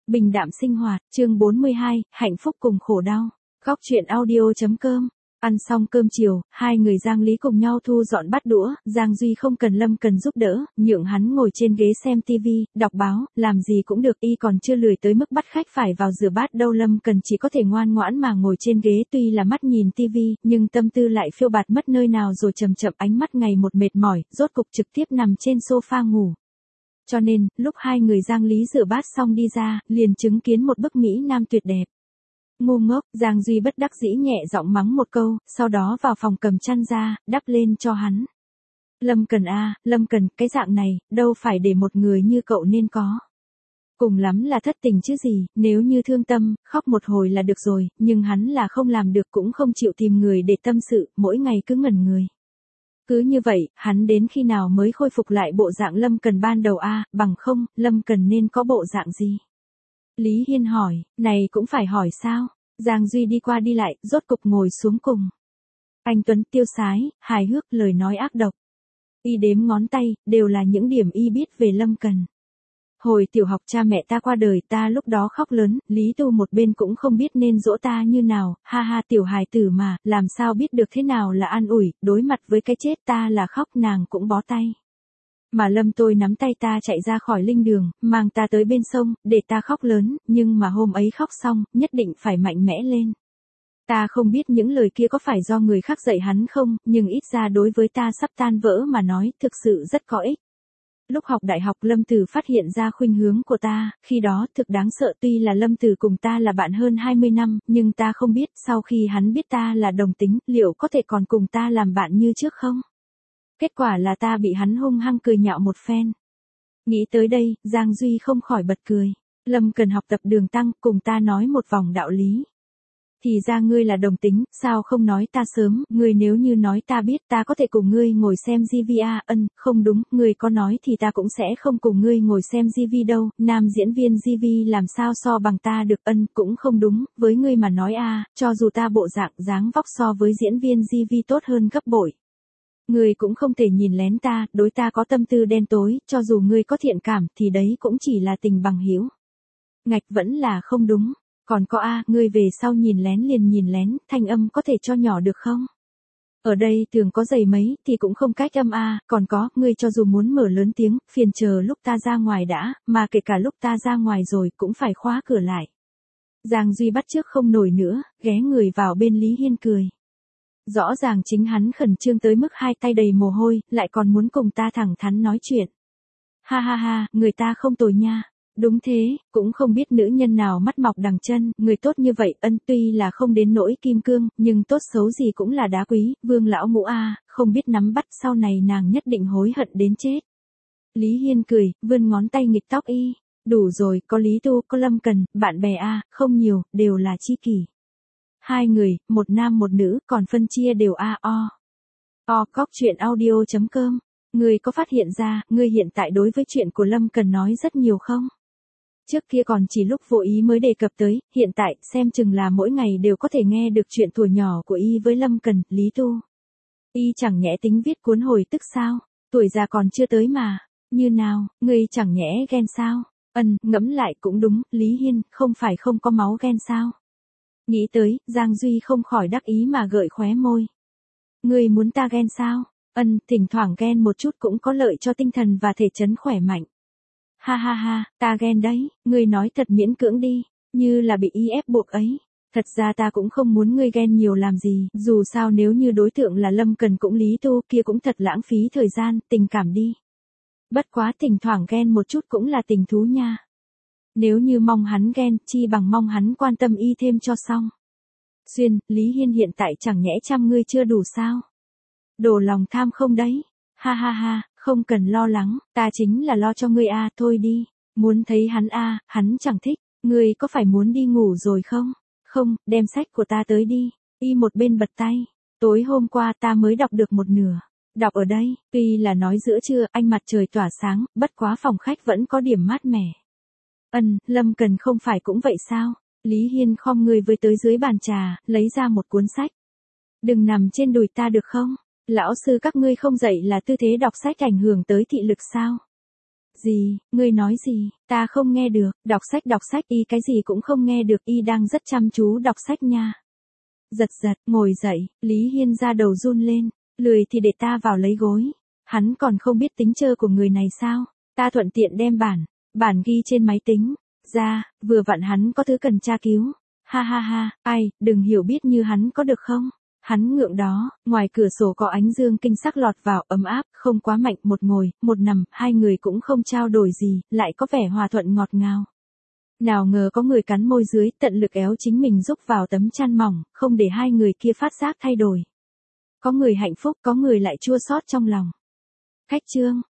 Bình đạm sinh hoạt, chương 42, hạnh phúc cùng khổ đau. Góc truyện audio.com. Ăn xong cơm chiều, hai người Giang Lý cùng nhau thu dọn bát đũa, Giang Duy không cần Lâm Cần giúp đỡ, nhượng hắn ngồi trên ghế xem tivi, đọc báo, làm gì cũng được, y còn chưa lười tới mức bắt khách phải vào rửa bát đâu. Lâm Cần chỉ có thể ngoan ngoãn mà ngồi trên ghế, tuy là mắt nhìn tivi, nhưng tâm tư lại phiêu bạt mất nơi nào rồi chậm chậm ánh mắt ngày một mệt mỏi, rốt cục trực tiếp nằm trên sofa ngủ. Cho nên, lúc hai người Giang Lý rửa bát xong đi ra, liền chứng kiến một bức mỹ nam tuyệt đẹp. Ngu ngốc, Giang Duy bất đắc dĩ nhẹ giọng mắng một câu, sau đó vào phòng cầm chăn ra, đắp lên cho hắn. Lâm Cần à, Lâm Cần, cái dạng này, đâu phải để một người như cậu nên có. Cùng lắm là thất tình chứ gì, nếu như thương tâm, khóc một hồi là được rồi, nhưng hắn là không làm được cũng không chịu tìm người để tâm sự, mỗi ngày cứ ngẩn người. Cứ như vậy, hắn đến khi nào mới khôi phục lại bộ dạng Lâm Cần ban đầu a, bằng không, Lâm Cần nên có bộ dạng gì? Lý Hiên hỏi, này cũng phải hỏi sao? Giang Duy đi qua đi lại, rốt cục ngồi xuống cùng. Anh Tuấn tiêu sái, hài hước, lời nói ác độc. Y đếm ngón tay, đều là những điểm y biết về Lâm Cần. Hồi tiểu học cha mẹ ta qua đời, ta lúc đó khóc lớn, Lý Tu một bên cũng không biết nên dỗ ta như nào, ha ha, tiểu hài tử mà, làm sao biết được thế nào là an ủi, đối mặt với cái chết ta là khóc nàng cũng bó tay. Mà Lâm tôi nắm tay ta chạy ra khỏi linh đường, mang ta tới bên sông, để ta khóc lớn, nhưng mà hôm ấy khóc xong, nhất định phải mạnh mẽ lên. Ta không biết những lời kia có phải do người khác dạy hắn không, nhưng ít ra đối với ta sắp tan vỡ mà nói, thực sự rất có ích. Lúc học đại học Lâm Tử phát hiện ra khuynh hướng của ta, khi đó thực đáng sợ, tuy là Lâm Tử cùng ta là bạn hơn 20 năm, nhưng ta không biết sau khi hắn biết ta là đồng tính, liệu có thể còn cùng ta làm bạn như trước không? Kết quả là ta bị hắn hung hăng cười nhạo một phen. Nghĩ tới đây, Giang Duy không khỏi bật cười. Lâm Cần học tập Đường Tăng, cùng ta nói một vòng đạo lý. Thì ra ngươi là đồng tính, sao không nói ta sớm, ngươi nếu như nói ta biết ta có thể cùng ngươi ngồi xem GVA, không đúng, ngươi có nói thì ta cũng sẽ không cùng ngươi ngồi xem GV đâu, nam diễn viên GV làm sao so bằng ta được, cũng không đúng, với ngươi mà nói cho dù ta bộ dạng dáng vóc so với diễn viên GV tốt hơn gấp bội. Ngươi cũng không thể nhìn lén ta, đối ta có tâm tư đen tối, cho dù ngươi có thiện cảm thì đấy cũng chỉ là tình bằng hữu. Ngạch vẫn là không đúng. Còn có ngươi về sau nhìn lén liền nhìn lén, thanh âm có thể cho nhỏ được không? Ở đây thường có dày mấy thì cũng không cách âm còn có, ngươi cho dù muốn mở lớn tiếng, phiền chờ lúc ta ra ngoài đã, mà kể cả lúc ta ra ngoài rồi cũng phải khóa cửa lại. Giang Duy bắt chước không nổi nữa, ghé người vào bên Lý Hiên cười. Rõ ràng chính hắn khẩn trương tới mức hai tay đầy mồ hôi, lại còn muốn cùng ta thẳng thắn nói chuyện. Ha ha ha, người ta không tồi nha. Đúng thế, cũng không biết nữ nhân nào mắt mọc đằng chân, người tốt như vậy, tuy là không đến nỗi kim cương, nhưng tốt xấu gì cũng là đá quý, Vương lão ngũ không biết nắm bắt, sau này nàng nhất định hối hận đến chết. Lý Hiên cười, vươn ngón tay nghịch tóc y, đủ rồi, có Lý Tu, có Lâm Cần, bạn bè không nhiều, đều là tri kỷ. Hai người, một nam một nữ, còn phân chia đều Góc truyện audio.com. Ngươi có phát hiện ra, ngươi hiện tại đối với chuyện của Lâm Cần nói rất nhiều không? Trước kia còn chỉ lúc vô ý mới đề cập tới, hiện tại, xem chừng là mỗi ngày đều có thể nghe được chuyện tuổi nhỏ của y với Lâm Cần, Lý Tu. Y chẳng nhẽ tính viết cuốn hồi tức sao? Tuổi già còn chưa tới mà. Như nào, ngươi chẳng nhẽ ghen sao? Ngẫm lại cũng đúng, Lý Hiên, không phải không có máu ghen sao? Nghĩ tới, Giang Duy không khỏi đắc ý mà gợi khóe môi. Ngươi muốn ta ghen sao? Thỉnh thoảng ghen một chút cũng có lợi cho tinh thần và thể chất khỏe mạnh. Ha ha ha, ta ghen đấy, ngươi nói thật miễn cưỡng đi, như là bị y ép buộc ấy. Thật ra ta cũng không muốn ngươi ghen nhiều làm gì, dù sao nếu như đối tượng là Lâm Cần cũng Lý Tu kia cũng thật lãng phí thời gian, tình cảm đi. Bất quá thỉnh thoảng ghen một chút cũng là tình thú nha. Nếu như mong hắn ghen, chi bằng mong hắn quan tâm y thêm cho xong. Xuyên, Lý Hiên hiện tại chẳng nhẽ chăm ngươi chưa đủ sao? Đồ lòng tham không đấy? Ha ha ha, không cần lo lắng, ta chính là lo cho ngươi thôi đi. Muốn thấy hắn hắn chẳng thích, ngươi có phải muốn đi ngủ rồi không? Không, đem sách của ta tới đi. Y một bên bật tay. Tối hôm qua ta mới đọc được một nửa. Đọc ở đây, tuy là nói giữa trưa, ánh mặt trời tỏa sáng, bất quá phòng khách vẫn có điểm mát mẻ. Lâm Cần không phải cũng vậy sao? Lý Hiên khom người với tới dưới bàn trà, lấy ra một cuốn sách. Đừng nằm trên đùi ta được không? Lão sư các ngươi không dạy là tư thế đọc sách ảnh hưởng tới thị lực sao? Gì, ngươi nói gì, ta không nghe được, đọc sách y cái gì cũng không nghe được, y đang rất chăm chú đọc sách nha. Giật giật, ngồi dậy, Lý Hiên ra đầu run lên, lười thì để ta vào lấy gối. Hắn còn không biết tính chơi của người này sao, ta thuận tiện đem bản ghi trên máy tính, ra, vừa vặn hắn có thứ cần tra cứu. Ha ha ha, ai, đừng hiểu biết như hắn có được không? Hắn ngượng đó, ngoài cửa sổ có ánh dương kinh sắc lọt vào, ấm áp, không quá mạnh, một ngồi, một nằm, hai người cũng không trao đổi gì, lại có vẻ hòa thuận ngọt ngào. Nào ngờ có người cắn môi dưới, tận lực éo chính mình rúc vào tấm chăn mỏng, không để hai người kia phát giác thay đổi. Có người hạnh phúc, có người lại chua xót trong lòng. Khách chương